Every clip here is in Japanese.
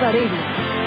ザレイデ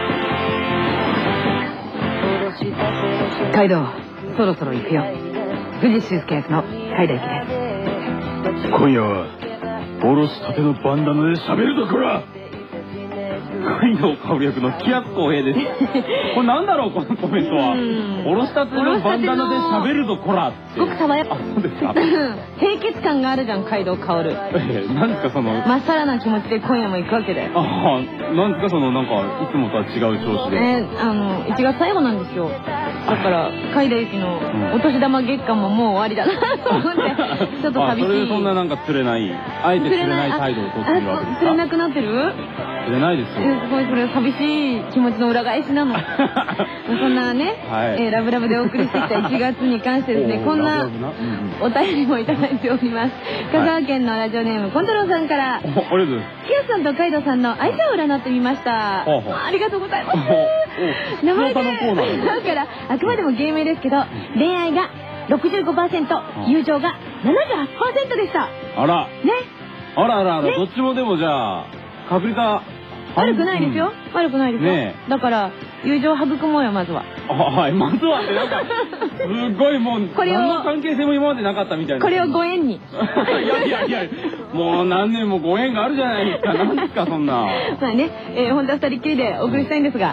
ィ。カイドウ、そろそろ行くよ。藤修介役の海田由紀です。 今夜はおろしたてのバンダナで喋るぞこら。 海藤薫役の木安公平です。これなんだろうこのコメントは。おろしたてのバンダナで喋るぞこらって。 すごく爽やか。 あ、そうですか。 清潔感があるじゃん、海藤薫。 なんですかその。 まっさらな気持ちで今夜も行くわけで。 ああ、なんですかそのなんかいつもとは違う調子で。 1月最後なんですよ。だから海田由紀のお年玉月間ももう終わりだなと思ってちょっと寂しい。 それでそんななんか釣れない、あえて釣れない態度をとっているわけですか。 釣れなくなってる？ 釣れないですよ。 すごい、それは寂しい気持ちの裏返しなの。そんなね、ラブラブでお送りしてきた1月に関してですね、こんなお便りもいただいております。香川県のラジオネームコントローさんから、 ありがとうございます。 キヤさんとカイドウさんの相性を占ってみました。ありがとうございます。名前でだからあくまでも芸名ですけど、恋愛が 65%、友情が 78% でした。 あらね、 あら、どっちもでもじゃあ確率は悪くないですよ。悪くないですよ。だから友情を育もうよ、まずは。 はい、まずはってなんかすごいもう何の関係性も今までなかったみたいな。 これをご縁に。いやもう何年もご縁があるじゃないですか。何ですかそんな。 まあね、本当は2人っきりでお送りしたいんですが。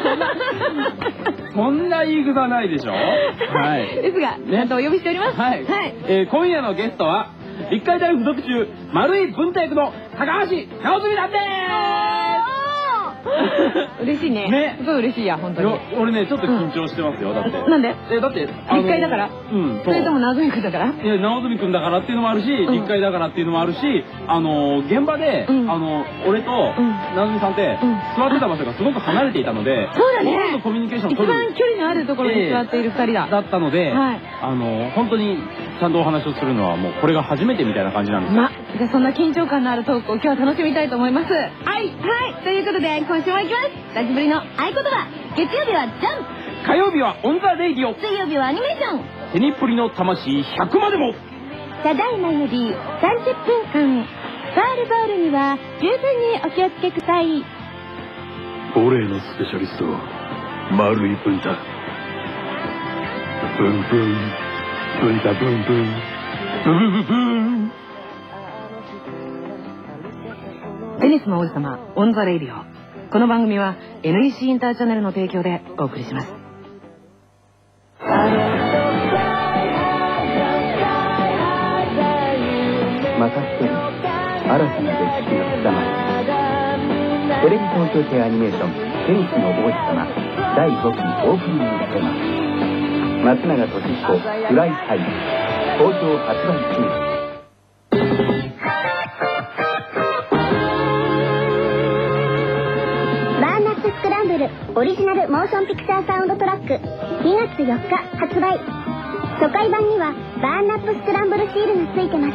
そんな言い草ないでしょ。はい。 ですが、ちゃんとお呼びしております。 はい。今夜のゲストは立海大附属中丸井文太役の高橋直澄さんです。 嬉しいね。すごい嬉しいや、本当に。 俺ね、ちょっと緊張してますよ、だって。 なんで？ だって、 立海だから？それとも直澄くんだから？ いや、直澄くんだからっていうのもあるし、立海だからっていうのもあるし、現場で、俺と直澄さんって座ってた場所がすごく離れていたので、 そうだね。 コミュニケーション取る。 一番距離のあるところに座っている2人だ。 だったので、本当にちゃんとお話をするのはもうこれが初めてみたいな感じなんです。 じゃあそんな緊張感のあるトークを今日は楽しみたいと思います。はい。ということで、今週も行きます。久しぶりの合言葉。月曜日はジャンプ。 火曜日はオンザレイディオ。 水曜日はアニメーション。 テニプリの魂100までも。 ただいまより30分間、ファールボールには十分にお気をつけください。 ボレーのスペシャリスト、丸井文太。ブンブン、文太ブンブン、ブブブブン。 テニスの王子様、オンザレイディオ。この番組は NEC インターチャネルの提供でお送りします。 また一人新たな歴史が刻まれテレビ東京系アニメーション「テニスの王子様」第5期オープニングテーマ、松永俊彦フライハイ、好評発売中。 スクランブルオリジナルモーションピクチャーサウンドトラック2月4日発売。初回版にはバーンナップスクランブルシールがついてます。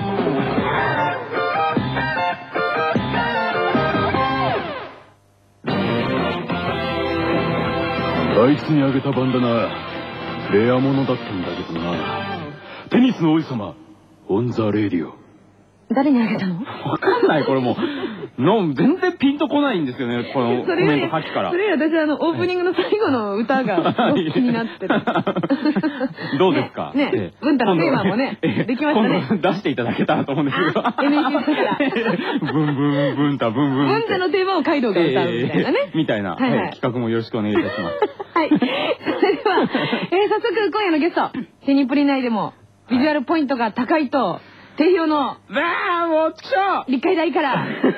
あいつにあげたバンダナレアものだったんだけどな。テニスの王子様オンザレイディオ。 誰にあげたの？ わかんない。これもう全然ピンとこないんですよね、このコメントさっきから。 それより私オープニングの最後の歌がすごく気になってる。 どうですかね、文太のテーマもね、できましたね。 今度出していただけたらと思うんですけど。 NEC だから。 ブンブン、文太、ブンブン。 文太のテーマをカイドウが歌うみたいなね。 みたいな企画もよろしくお願いいたします。 はい。それでは、早速今夜のゲスト、テニプリ内でもビジュアルポイントが高いと、定評のもうちょ立海大からこの方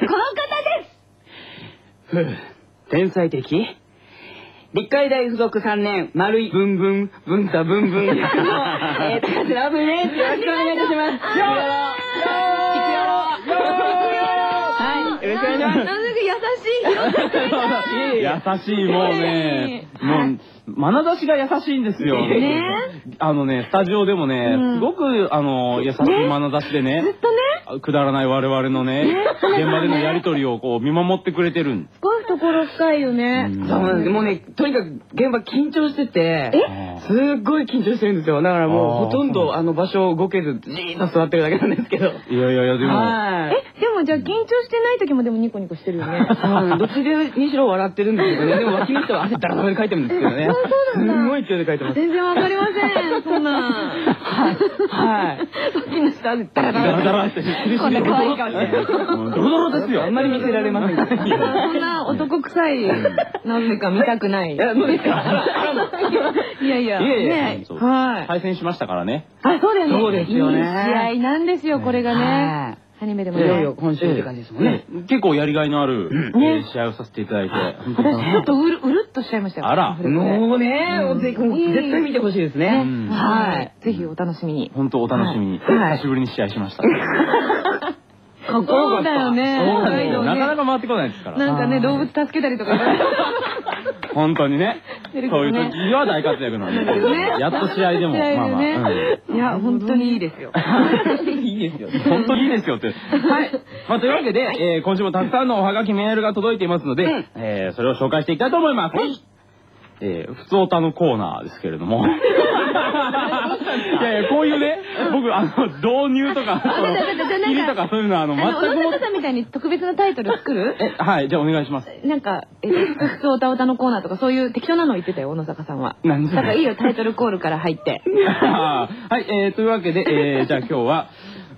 です。 天才的立海大附属3年丸井ブンブン文太ブンブン高橋直澄です。よろしくお願いいたします。はい、よろしくお願いします。 なんだか優しい、もうね、もう眼差しが優しいんですよ。スタジオでもね、すごく優しい眼差しでね、 ずっとね、 くだらない我々のね、現場でのやりとりをこう見守ってくれてるん。 この二懐深いよね。 そうなんです。もうね、とにかく現場緊張してて、すっごい緊張してるんですよ。だからもうほとんど場所を動けず、じーっと座ってるだけなんですけど。 いやいやいや、でも。 でもじゃあ緊張してない時もでもニコニコしてるよね。 どっちにしろ笑ってるんですけどね。でも脇の人は汗だらだらで書いてるんですけどね。 そうなんだ。 すごい勢いで書いてます。 全然わかりません。そんな。 はい。 脇の人汗だらだらって。こんな可愛い顔して。 ドロドロですよ。 あんまり見せられません。 そんな男臭いなぜか見たくない。いやいや。ね。 はい。対戦しましたからね。 あ、そうだよね。 そうですよね。 いい試合なんですよ、これがね。アニメでもいよいよ今週って感じですもんね。 結構やりがいのある試合をさせていただいて。 私ちょっとうるっとしちゃいましたよ。 あら。 もうね、絶対見てほしいですね。 はい。ぜひお楽しみに。 本当お楽しみに。久しぶりに試合しました。 かっこよかったよね。 なかなか回ってこないですから。 なんかね、動物助けたりとか。 本当にね。そういう時は大活躍なんで。やっと試合でも。まあまあ。 いや、本当にいいですよ。 いいですよ。 本当にいいですよって。はい。まあというわけで、今週もたくさんのおはがきメールが届いていますので、それを紹介していきたいと思います。ふつおたのコーナーですけれども。いやいや、こういうね、僕、導入とか、入りとかそういうのは、全く。 小野坂さんみたいに特別なタイトル作る？ はい、じゃあお願いします。 なんか、ふつおたおたのコーナーとか、そういう適当なの言ってたよ、小野坂さんは。 何だからいいよ、タイトルコールから入って。 はい、というわけで、じゃあ今日は、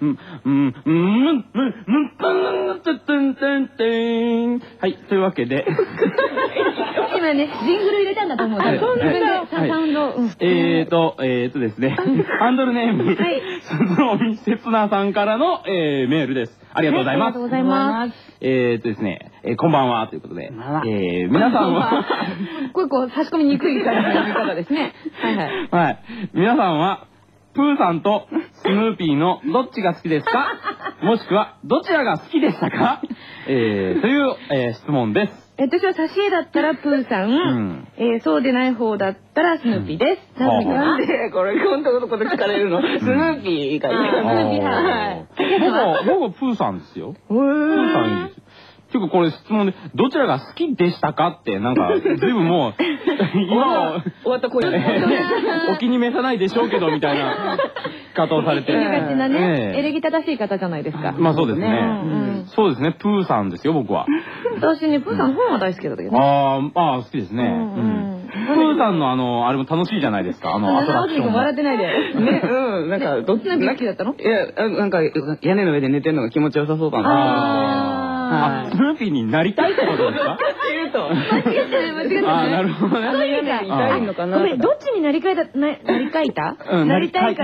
はい、というわけで。 今ね、ジングル入れたんだと思う。自分でサウンド。 ですね。ハンドルネーム、鈴尾せつなさんからのメールです。ありがとうございます。 ありがとうございます。 ですね、こんばんはということで、皆さんは、 こう差し込みにくい感じの言い方ですね。はいはい。 はい。皆さんは、プーさんとスヌーピーのどっちが好きですか？もしくはどちらが好きでしたか？という、質問です。 私は挿絵だったらプーさん、そうでない方だったらスヌーピーです。 なんでこれ今度のこと聞かれるの？スヌーピーがいい。スヌーピーはい。 僕プーさんですよ。プーさんいいですよ。結構これ質問で、どちらが好きでしたかって、なんか、随分もう、今は、 終わった声お気に召さないでしょうけど、みたいな方をされて。 エレギ正しい方じゃないですか。 まあそうですね。そうですね、プーさんですよ、僕は。 私ね、プーさんの本は大好きだけどね。 ああ、好きですね。プーさんのあれも楽しいじゃないですか、アトラクション。 笑ってないで。 ね、なんか、どっちが好きだったの？ いや、なんか、屋根の上で寝てるのが気持ちよさそうだな。 スヌーピーになりたいってことですか？ 間違ってない。 なるほどね。 痛いのかな。 ごめん、どっちになりたいだったら、なりたい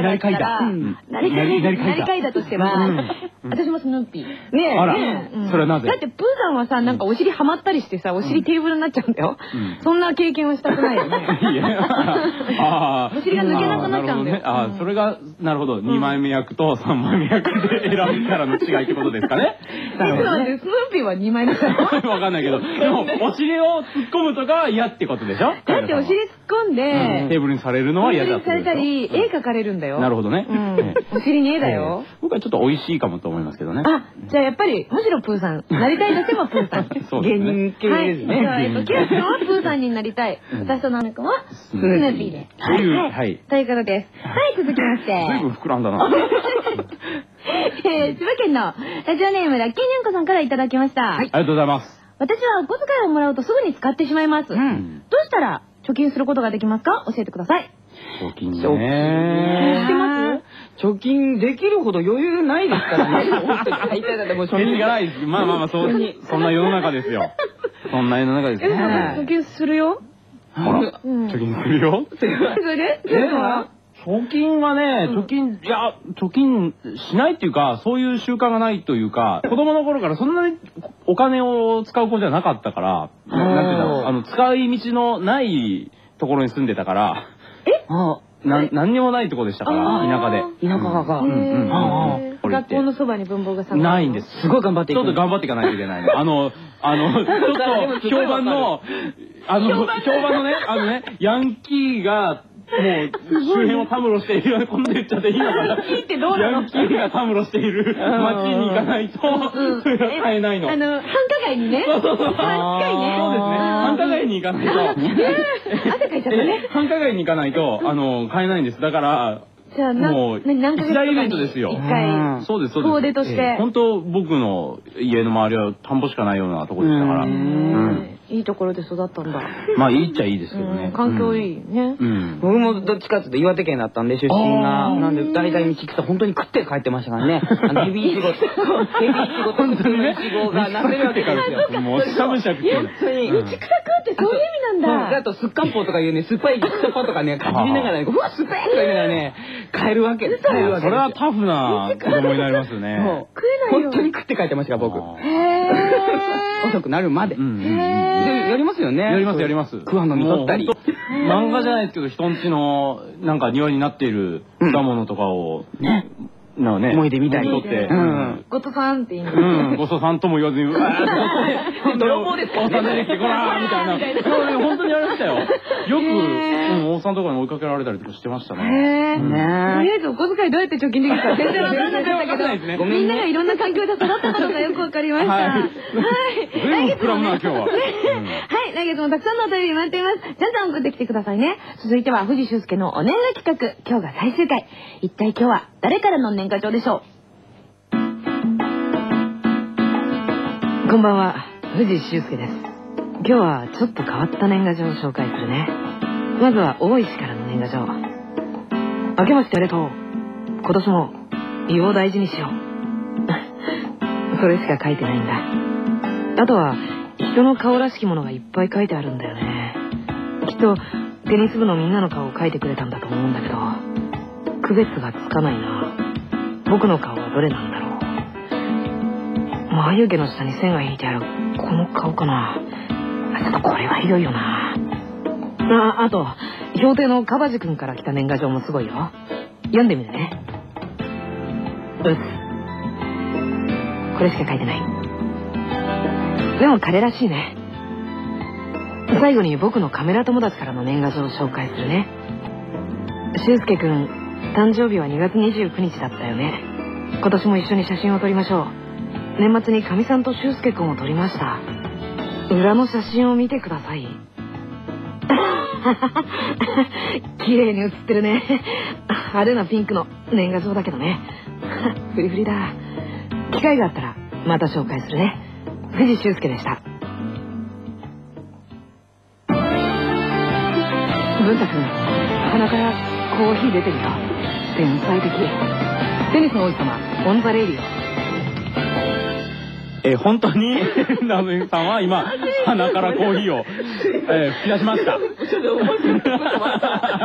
だとしては、私もスヌーピー。ねえ。 あら、それはなぜ？ だってプーさんはさ、なんかお尻はまったりしてさ、お尻テーブルになっちゃうんだよ。そんな経験はしたくないよね。お尻が抜けなくなっちゃうんだよ。 それが、なるほど、2枚目役と3枚目役で選ぶからの違いってことですかね。 スヌーピーは2枚目だよ。 わかんないけど、でも、お尻を突っ込むとかは嫌ってことでしょ？ だってお尻突っ込んで、 テーブルにされるのは嫌だってされたり、絵描かれるんだよ。 なるほどね。 お尻に絵だよ。 僕はちょっと美味しいかもと思いますけどね。 じゃあやっぱり、むしろプーさん。なりたいとしてもプーさん。 芸人系ですね。 キラさんはプーさんになりたい。私とナミ君はスヌーピーで。はい。ということです。はい、続きまして。 随分膨らんだな。 千葉県のラジオネームラッキーニャンコさんからいただきました。 ありがとうございます。 私はお小遣いをもらうとすぐに使ってしまいます。どうしたら貯金することができますか？教えてください。 貯金ね。 してます？ 貯金できるほど余裕ないですからね。 貯金がないです。まあ、そんな世の中ですよ。そんな世の中ですね。 貯金するよ。 貯金するよ。 それで？ 貯金はね、貯金しないっていうか、そういう習慣がないというか、子供の頃からそんなにお金を使う子じゃなかったから、なんていうんだろう、使い道のないところに住んでたから、何にもないところでしたから、田舎で。 田舎が。 学校のそばに文房具さんないんです。 すごい頑張っていく。 ちょっと頑張っていかないといけないの。ちょっと評判のね、ヤンキーが周辺をたむろしている、こんな言っちゃっていいのかな。ヤンキーがたむろしている街に行かないと買えないの。 繁華街にね。繁華街ね。 そうですね。繁華街に行かないと。 汗かいちゃったね。 繁華街に行かないと買えないんです。だからじゃあもう何ヶ月大イベントですよ。 一回そうですそうです。 遠出として。 本当僕の家の周りは田んぼしかないようなところでしたから。 いいところで育ったんだ。 まあいいっちゃいいですけどね。 環境いいね。 僕もどっちかっていうと岩手県だったんで出身が。なんで大体道草本当に食って帰ってましたからね。ヘビイチゴと普通のイチゴがなせるわけですよ。 もうしゃぶしゃぶって。 道草食うってそういう意味なんだ。 あとすっかんぽうとかいうね、酸っぱい草パンとかね、かじりながらね、うわ酸っぱいとか言いながらね、帰るわけです。それはタフな子供になりますよね。 食えないよ。 本当に食って帰ってましたから僕。 へ遅くなるまで。やりますよね。 やりますやります。 クワの実取ったり。 漫画じゃないですけど、人んちのなんか庭になっている果物とかを思い出見たり。 取って。 ごとさんって言う。 ごとさんとも言わずに、うわーって泥棒ですか？王さん出てきて、こらーみたいな。本当にやりましたよ。よく、王さんとかに追いかけられたりとかしてましたね。 とりあえずお小遣いどうやって貯金できるか全然わからなかったけど、みんながいろんな環境で育ったことがよくわかりました。はい。 随分膨らむな、今日は。 はい、来月もたくさんのお便り待っています。ちゃんと送ってきてくださいね。続いては藤修介のお年賀企画。今日が最終回。一体今日は誰からの年賀状でしょう？こんばんは、藤修介です。今日はちょっと変わった年賀状を紹介するね。まずは大石からの年賀状。明けましておめでとう。今年も胃を大事にしよう。それしか書いてないんだ。あとは人の顔らしきものがいっぱい書いてあるんだよね。きっとテニス部のみんなの顔を書いてくれたんだと思うんだけど、区別がつかないな。僕の顔はどれなんだろう。眉毛の下に線が引いてあるこの顔かな。ちょっとこれはひどいよな。あと標定のカバジ君から来た年賀状もすごいよ。読んでみるね。これしか書いてない。でも彼らしいね。最後に僕のカメラ友達からの年賀状を紹介するね。修介くん、誕生日は2月29日だったよね。今年も一緒に写真を撮りましょう。年末にかみさんと修介くんを撮りました。裏の写真を見てください。綺麗に写ってるね。派手なピンクの年賀状だけどね。フリフリだ。機会があったらまた紹介するね。藤修介でした。文太くん、鼻からコーヒー出てるよ。天才的。テニスの王子様、オンザレイディオ。 本当にナズミさんは今鼻からコーヒーを、吹き出しました。ちょっと面白いことは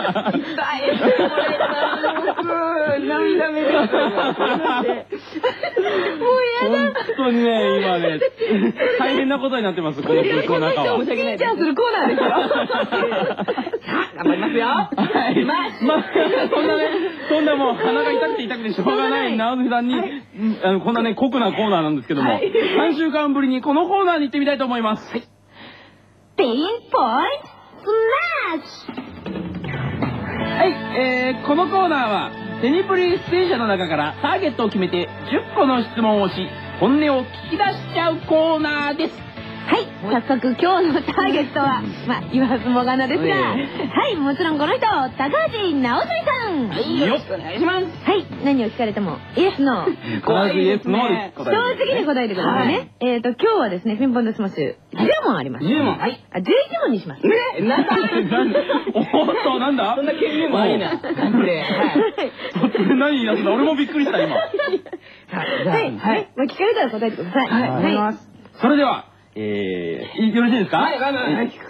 涙目でもうやだ。本当にね今ね大変なことになってます。この空港の中は。 ピーチャーするコーナーですよ。 頑張りますよ。はい。 まあそんなもう鼻が痛くて痛くてしょうがないナズミさんにこんなね酷なコーナーなんですけども、3週間ぶりにこのコーナーに行ってみたいと思います。 ピンポイントスマッシュ。 はい、このコーナーはテニプリ出演者の中からターゲットを決めて10個の質問をし本音を聞き出しちゃうコーナーです。 はい、早速今日のターゲットは言わずもがなですが、はい、もちろんこの人、高橋直澄さん。 はい、よろしくお願いします。 はい、何を聞かれてもイエスノー。 必ずイエスノーです。 正直に答えてくださいね。今日はですね、ピンポンでスマッシュ10問あります。 10問。はい。 11問にします。 なんだおっと、なんだそんな権限もありな。なんで。 何言い出すんだ。俺もびっくりした今。 はい、聞かれたら答えてください。 はい。 それでは、よろしいですか？はい。大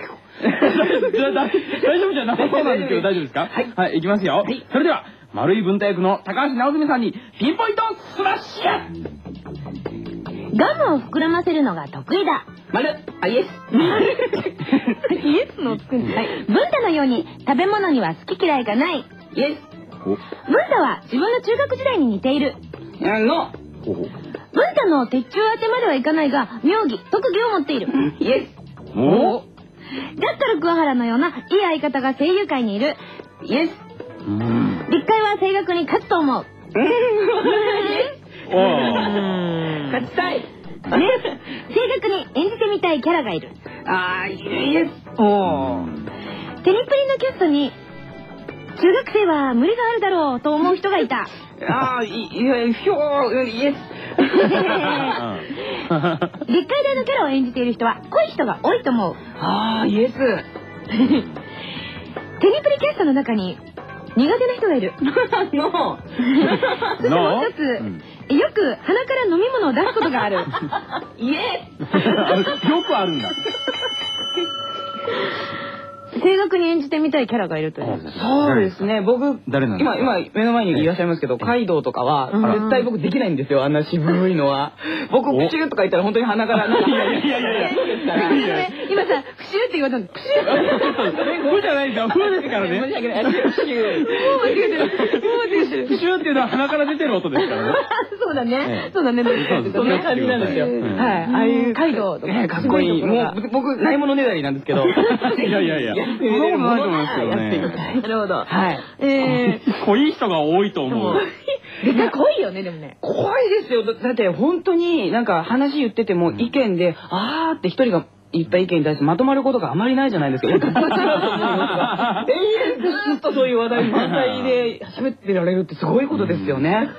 丈夫じゃなさそうなんですけど大丈夫ですか？はい、いきますよ。それでは丸い文太役の高橋直澄さんにピンポイントスマッシュ。 ガムを膨らませるのが得意だ。 丸。イエス。 イエスのつくんです。文太のように食べ物には好き嫌いがない。 イエス。 文太は自分の中学時代に似ている。 の。 文太の鉄柱当てまではいかないが妙義特技を持っている。 イエス。 お。 だったら桑原のようないい相方が声優界にいる。 イイエス。立会は正確に勝つと思う。勝ちたい。正確に演じてみたいキャラがいる。イエス。テニプリのキャストに中学生は無理があるだろうと思う人がいた。 イエス。 立会大のキャラを演じている人は濃い人が多いと思う。 イエス。 テニプリキャストの中に苦手な人がいる。そしてもう一つ、よく鼻から飲み物を出すことがある。イエス。よくあるんだ。 正確に演じてみたいキャラがいるという。 そうですね。僕、 誰なんですか？ 今目の前にいらっしゃいますけど、カイドウとかは絶対僕できないんですよ。あんな渋いのは。僕プシューとか言ったら本当に鼻からなんか。いや。 今さ、プシューって言われたの。プシュー。 ふじゃないんだ。ふですからね。 申し訳ない。プシュー。 プシューっていうのは鼻から出てる音ですからね。 そうだね。そんな感じなんですよ。はい。ああいうカイドウとかかっこいい。もう僕ないものねだりなんですけど。 いや。そんなことないと思いますけどね。 なるほど。 はい。 濃い人が多いと思う。 絶対濃いよね、でもね。 怖いですよ。だって本当になんか話言ってても意見で、って一人が言った意見に対してまとまることがあまりないじゃないですか。ずっとそういう話題満載で喋ってられるってすごいことですよね。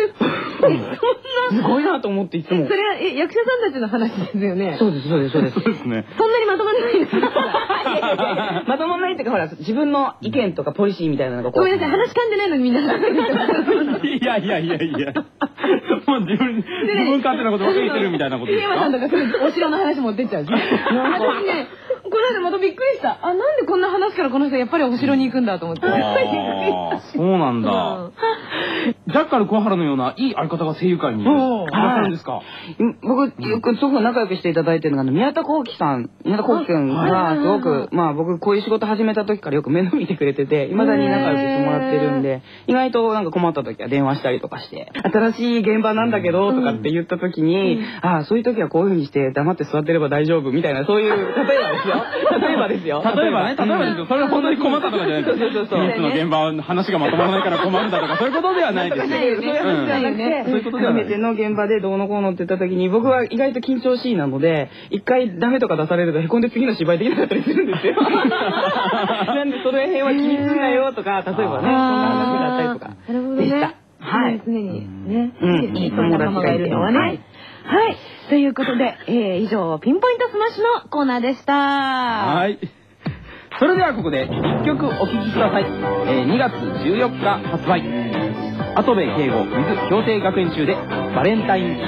すごいなと思っていつも。 それは役者さんたちの話ですよね。 そうですね。 そんなにまとまらないですか？ まとまらないっていうかほら自分の意見とかポリシーみたいなのがごめんなさい、話噛んでないのにみんな。 いや。もう自分勝手なことばっかり言ってるみたいなことですか？ 山さんとかお城の話持ってっちゃう。私ね、この間またびっくりした。なんでこんな話からこの人やっぱりお城に行くんだと思って。 そうなんだ。ジャッカル小原のようないい相方が声優界にいらっしゃるんですか？ 僕よくすごく仲良くしていただいてるのが宮田幸喜君がすごく僕こういう仕事始めた時からよく面倒見てくれてて、未だに仲良くしてもらってるんで、意外となんか困った時は電話したりとかして、新しい現場なんだけどとかって言った時に、そういう時はこういう風にして黙って座ってれば大丈夫みたいな、そういう例えばですよ。 例えばですよ。それは本当に困ったとかじゃないですか。ニュースの現場の話がまとまらないから困るんだとかそういうことではないですよ。 そういう話じゃなくて、初めての現場でどうのこうのって言った時に、僕は意外と緊張しいなので、一回ダメとか出されるとへこんで次の芝居できなかったりするんですよ。なんでその辺は気にすんなよとか、例えばね、そんな話があったりとかでした。はい。 常にね、いい友達がいるのはね。はい。ということで、以上、ピンポイントスマッシュのコーナーでした。 はい。それではここで1曲お聴きください。2月14日発売。跡部圭吾 with 強制学園中でバレンタインキス。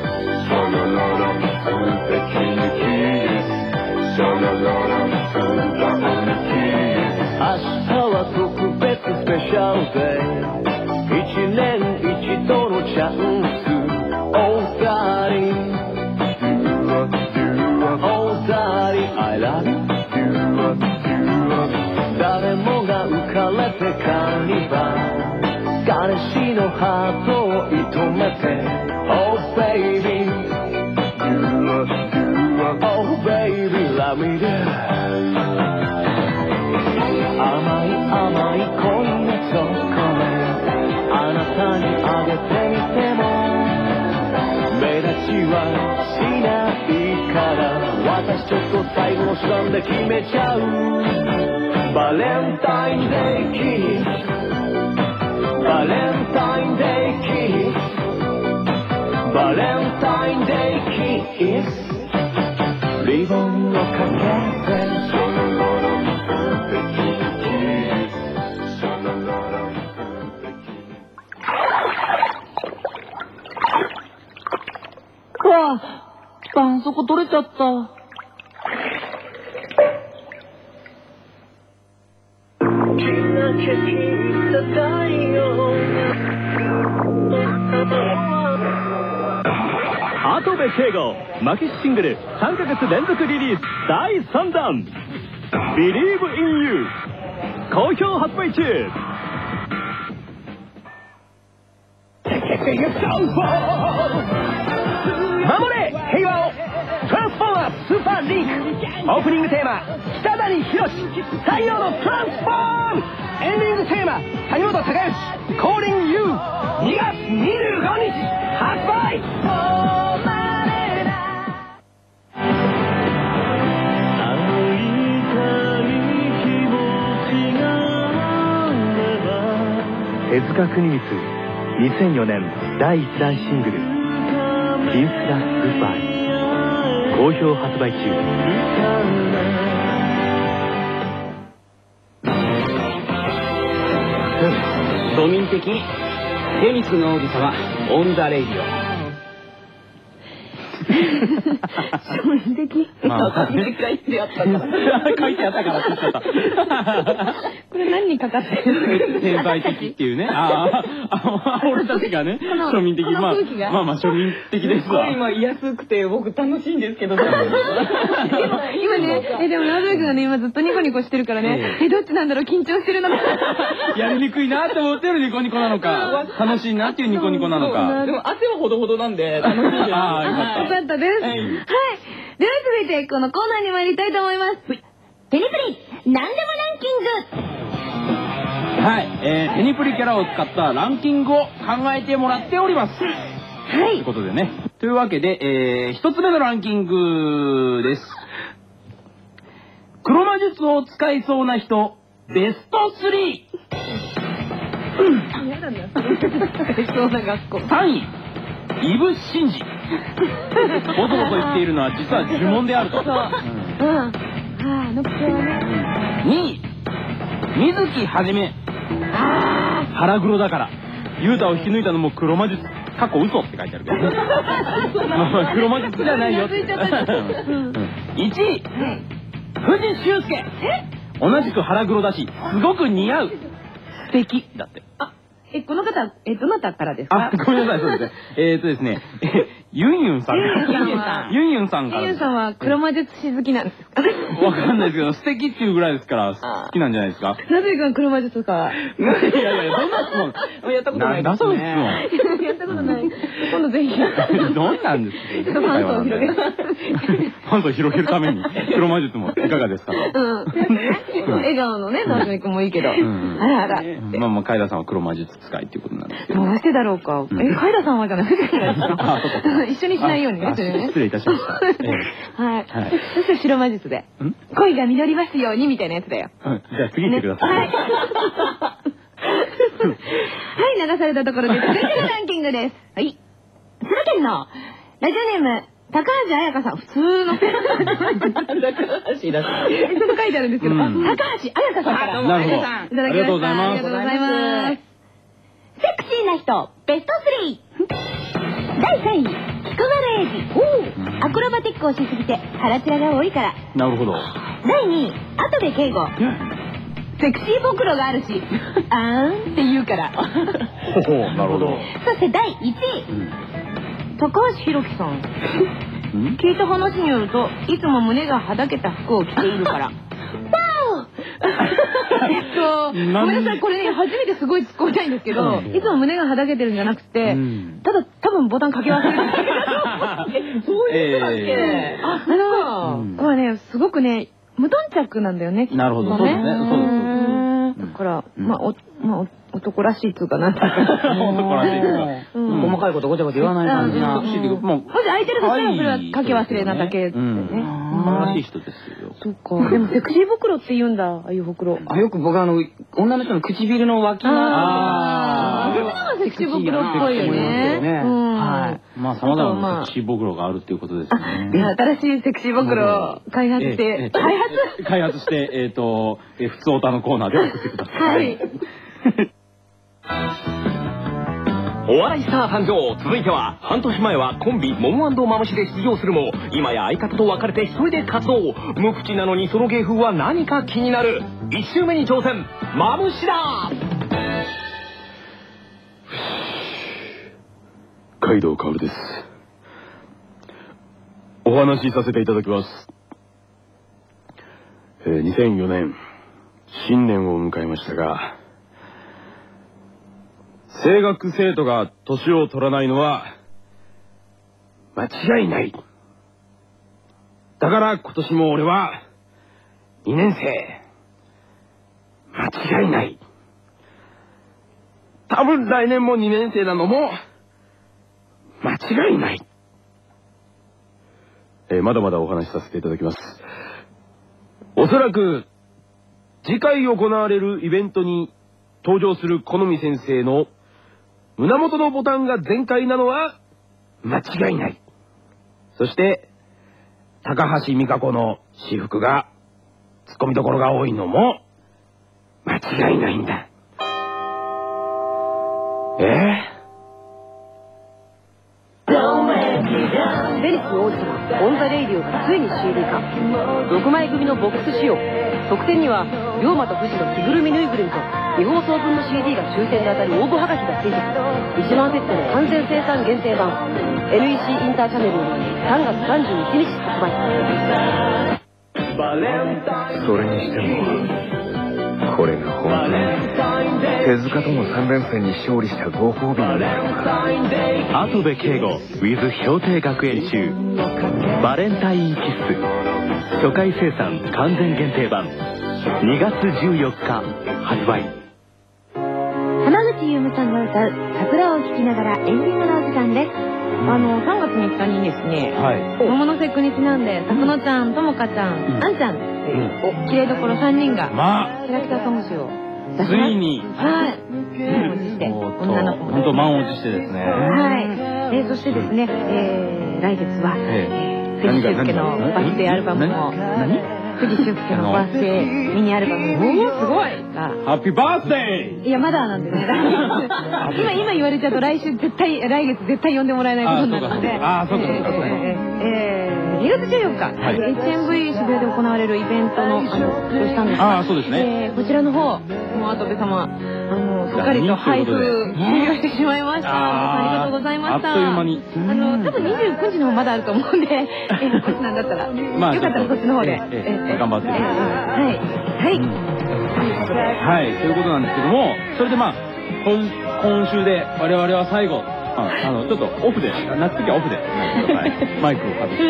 明日は特別スペシャルデー、一年一度のチャンス。オーダリー I love you。 誰もが浮かれてカーニバル、彼氏のハートを射止めて Oh baby Oh baby love me there。 甘い甘い恋のチョコレート、あなたにあげてみても目立ちはしないから、私ちょっと最後の手段で決めちゃう。バレンタインデーキス、バレンタインデーキス、バレンタインデーキス、リボンをかけて絆創膏取れちゃった。 跡部圭吾マキシシングル3ヶ月連続リリース第3弾 Believe in You 好評発売中。守れ平和をトランスフォーマースーパーリンク。オープニングテーマ北谷宏、太陽のトランスフォーム。エンディングテーマ谷本隆義、Calling You。 2月25日発売。 手塚国光2004年第1弾シングル「キンスラ・グッバイ」好評発売中。 庶民的テニスの王子様オンザレイディオ。 庶民的。 書いてあったから書いてあったからって言っちゃった。 これ何にかかってる？ 天才的っていうね。俺たちがね、庶民的。まあ庶民的ですわ。 今安くて僕楽しいんですけど。 今ね、でもナズル君がね、今ずっとニコニコしてるからね、どっちなんだろう、緊張してるのか。 やりにくいなって思ってるニコニコなのか、楽しいなっていうニコニコなのか。 でも汗はほどほどなんで楽しいです。 よかったです。はい。では続いてこのコーナーに参りたいと思います。テニプリなんでもランキング。 はい、テニプリキャラを使ったランキングを考えてもらっております。はい。ということでね。というわけで、一つ目のランキングです。黒魔術を使いそうな人、ベスト 3。 嫌なんだ。使いそうな学校。 3位、イブ・シンジ。ボソボソ言っているのは実は呪文であると。そう。 の口はね。 2位、水木はじめ。腹黒だから。ユータを引き抜いたのも黒魔術。過去嘘って書いてあるけど。黒魔術じゃないよ。1位、藤修介。同じく腹黒だし、すごく似合う。素敵だって。 この方、どなたからですか？ ごめんなさい、そうですね。ですね、ユンユンさん。ユンユンさんから。 ユンユンさんは黒魔術師好きなんですか？ わかんないですけど、素敵っていうぐらいですから、好きなんじゃないですか？ ナズル君黒魔術か。 いや、どんな質問やったことないですね。 なんだその質問。 やったことない。今度ぜひ。 どんなんですか？ ファン層を広げる。 ファン層を広げるために、黒魔術もいかがですか？ 笑顔のね、ナズル君もいいけど。あらあら。 まあ、カイダさんは黒魔術使いっていうことなんですけど。 どうしてだろうか。カイダさんはじゃなくて一緒にしないようにね。 失礼いたしました。 はい。そして白魔術で。恋が実りますようにみたいなやつだよ。 じゃあ次行ってください。 はい、流されたところで続いてのランキングです。はい。千葉県のラジオネーム、高橋彩香さん。普通の。高橋だし。ちょっと書いてあるんですけど、高橋彩香さんから。 なるほど。 いただきました。ありがとうございます。セクシーな人、ベスト3。第3位、菊丸英二。アクロバティックをしすぎて腹チラが多いから。 なるほど。 第2位、跡部圭吾。セクシーボクロがあるし、あーんって言うから。 なるほど。 そして第1位、高橋宏樹さん。聞いた話によると、いつも胸がはだけた服を着ているから。ごめんなさい、これね、初めてすごい突っ込みたいんですけど、いつも胸がはだけてるんじゃなくて、ただ多分ボタンかけ忘れてる。そういうことだっけ？これね、すごくね、無頓着なんだよね。 なるほど、そうですね。そうです。 だから、男らしいっつうかな。男らしいとか。 細かいことごちゃごちゃ言わない感じな。 もし空いてるとしたらそれはかけ忘れなだけってね。 らしい人ですよ。 そっか。でもセクシーボクロって言うんだ、ああいうボクロ。 よく僕女の人の唇の脇のあれはセクシーボクロっぽいよね。 はい。まあ様々なセクシーボクロがあるっていうことですね。 新しいセクシーボクロを開発して、 開発して、普通オタのコーナーで送ってください。はい。 お笑いスター誕生。続いては半年前はコンビモモ&マムシで出場するも、今や相方と別れて一人で活動。無口なのにその芸風は何か気になる。1周目に挑戦、マムシだ。 海道薫です。お話しさせていただきます。2004年新年を迎えましたが、声楽生徒が年を取らないのは間違いない。 だから今年も俺は2年生。間違いない。多分来年も2年生なのも間違いない。 まだまだお話しさせていただきます。 おそらく次回行われるイベントに登場する好み先生の胸元のボタンが全開なのは間違いない。そして高橋美香子の私服がツッコミどころが多いのも間違いないんだ。 ベリスの王子様オン・ザ・レイディオがついに CD 化。6枚組のボックス仕様。特典には龍馬と富士の着ぐるみぬいぐるみと2放送分の CD が抽選で当たる応募はがきがついて1万セットの完全生産限定版 NEC インターチャネルより3月31日発売。 それにしてもこれが本当に手塚との3連戦に勝利したご褒美になるのか。 跡部圭吾 with 氷定学園集バレンタインキス初回生産完全限定版2月14日発売。 浜口優さんが歌う桜を聴きながらエンディングのお時間です。3月3日にですね、桃の節句にちなんで、さくのちゃん、ともかちゃん、あんちゃん、きれいどころ3人が、キャラクターソング集を出します。 ついに、 はい。満を持して、女の子も。 本当満を持してですね。 はい。そしてですね、来月は、藤修介のバースデーアルバムも、藤修介のバースデーミニアルバムも、すごいハッピーバースデー。 いや、まだなんですね。今言われちゃうと来月絶対呼んでもらえないことになるので。 そうか。 2月14日、HMV 渋谷で行われるイベントの発表したんですが、 そうですね。 こちらの方、もう跡部様、すっかりと配布終了してしまいました。ありがとうございました。 あっという間に。 多分29時の方まだあると思うんで、こっちなんだったら、よかったらそっちの方で。 頑張って。 はい。 ということなんですけども、それで今週で我々は最後、ちょっとオフで、夏時はオフで、マイクを外して。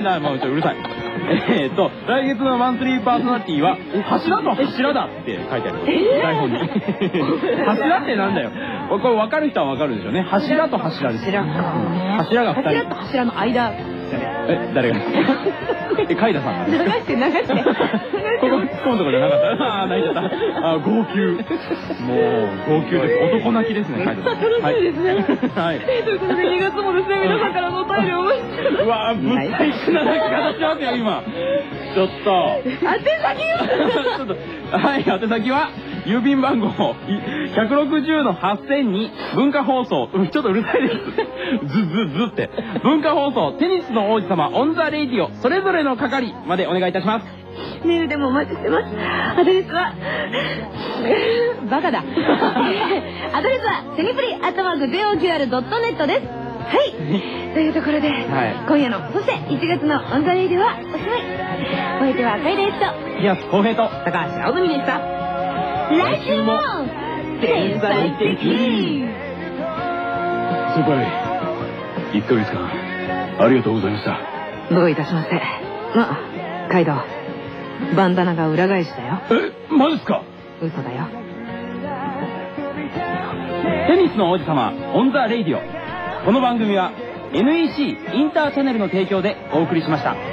ちょっとうるさい。来月のマンスリーパーソナリティは、柱と柱だって書いてある。台本に。柱ってなんだよ。これ分かる人は分かるでしょうね。柱と柱です。柱が2人。 柱と柱の間。 誰がカイダさんが。 流して。 ここ突っ込むとこじゃなかった。泣いちゃった。号泣。もう、号泣です。男泣きですね、カイダさん。 楽しいですね。 はい。 ということで、2月もですね、皆さんからのお便りをお待ちしてます。 うわぁ、ぶったいくな泣き方しますよ、今。ちょっと。 宛先宛先は、郵便番号160-8000に文化放送、ちょっとうるさいです。ずって。文化放送、テニスの王子様、オンザレイディオ、それぞれの係までお願いいたします。 メールでもお待ちしてます。アドレスは、バカだ。アドレスは、セニプリ@JOQR.net です。はい。というところで、今夜の、そして1月のオンザレイディオはおしまい。お相手は赤井玲と、 宮津浩平と、 高橋青組でした。来週も天才的先輩、1ヶ月間ありがとうございました。 どういたしまして。カイドウ、バンダナが裏返しだよ。 マジっすか？ 嘘だよ。 テニスの王子様オンザレイディオ。この番組は NEC インターチャネルの提供でお送りしました。